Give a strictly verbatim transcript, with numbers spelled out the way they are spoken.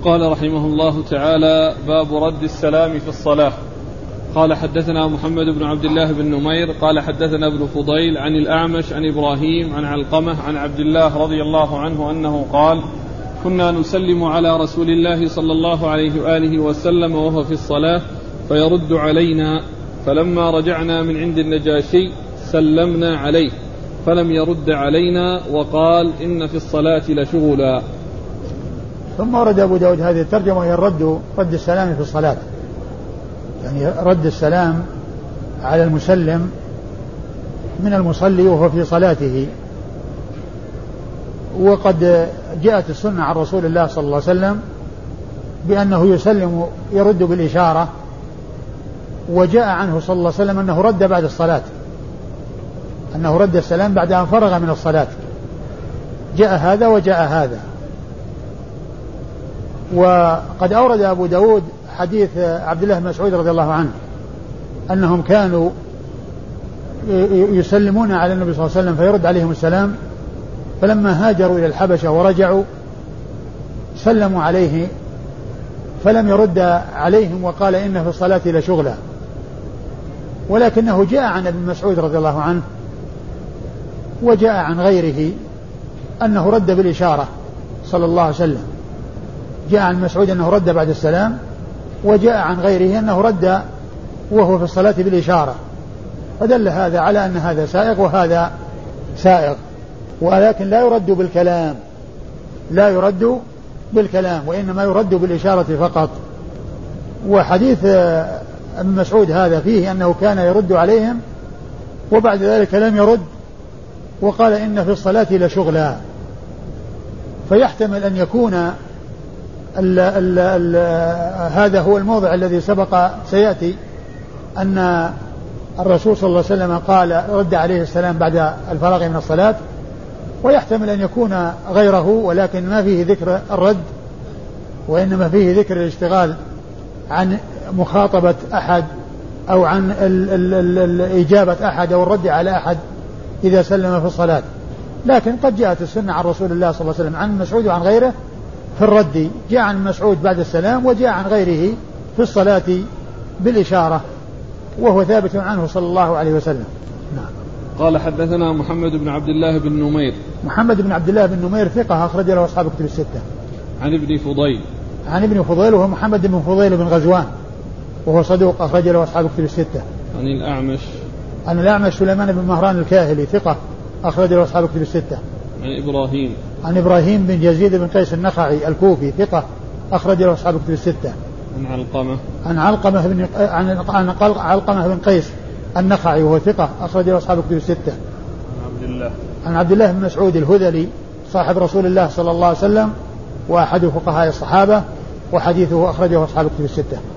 قال رحمه الله تعالى: باب رد السلام في الصلاة. قال: حدثنا محمد بن عبد الله بن نمير قال حدثنا ابن فضيل عن الأعمش عن إبراهيم عن علقمة عن عبد الله رضي الله عنه أنه قال: كنا نسلم على رسول الله صلى الله عليه وآله وسلم وهو في الصلاة فيرد علينا، فلما رجعنا من عند النجاشي سلمنا عليه فلم يرد علينا وقال: إن في الصلاة لشغلا. ثم ورد أبو داود هذه الترجمة وهي الرد رد السلام في الصلاة، يعني رد السلام على المسلم من المصلي وهو في صلاته. وقد جاءت السنة عن رسول الله صلى الله عليه وسلم بأنه يسلم يرد بالإشارة، وجاء عنه صلى الله عليه وسلم أنه رد بعد الصلاة، أنه رد السلام بعد أن فرغ من الصلاة. جاء هذا وجاء هذا. وقد أورد أبو داود حديث عبد الله بن مسعود رضي الله عنه أنهم كانوا يسلمون على النبي صلى الله عليه وسلم فيرد عليهم السلام، فلما هاجروا إلى الحبشة ورجعوا سلموا عليه فلم يرد عليهم وقال: إن في الصلاة لشغلا. ولكنه جاء عن ابن مسعود رضي الله عنه وجاء عن غيره أنه رد بالإشارة صلى الله عليه وسلم. جاء عن مسعود أنه رد بعد السلام، وجاء عن غيره أنه رد وهو في الصلاة بالإشارة، فدل هذا على أن هذا سائغ وهذا سائغ، ولكن لا يرد بالكلام، لا يرد بالكلام وإنما يرد بالإشارة فقط. وحديث ابن مسعود هذا فيه أنه كان يرد عليهم وبعد ذلك لم يرد وقال: إن في الصلاة لشغلا. فيحتمل أن يكون ال ال ال هذا هو الموضع الذي سبق سيأتي، أن الرسول صلى الله عليه وسلم قال رد عليه السلام بعد الفراغ من الصلاة، ويحتمل أن يكون غيره ولكن ما فيه ذكر الرد، وإنما فيه ذكر الاشتغال عن مخاطبة أحد أو عن ال ال ال الإجابة أحد أو الرد على أحد إذا سلم في الصلاة. لكن قد جاءت السنة عن رسول الله صلى الله عليه وسلم عن مسعود وعن غيره في الرد، جاء عن مسعود بعد السلام وجاء عن غيره في الصلاة بالإشارة، وهو ثابت عنه صلى الله عليه وسلم. نعم. قال: حدثنا محمد بن عبد الله بن نمير. محمد بن عبد الله بن نمير ثقة أخرج له أصحاب الكتب الستة. عن ابن فضيل. عن ابن فضيل وهو محمد بن فضيل بن غزوان وهو صدوق أخرج له أصحاب الكتب الستة. عن الأعمش. عن الأعمش سليمان بن مهران الكاهلي ثقة أخرج له أصحاب الكتب الستة. عن إبراهيم. عن إبراهيم بن يزيد بن قيس النخعي الكوفي ثقة أخرج له أصحاب الكتب الستة. عن علقمة. عن علقمة بن عن عن علقمة بن قيس النخعي وهو ثقة أخرج له أصحاب الكتب الستة. عن عبد الله. عن عبد الله بن مسعود الهذلي صاحب رسول الله صلى الله عليه وسلم وأحد فقهاء الصحابة، وحديثه أخرجه أصحاب الكتب الستة.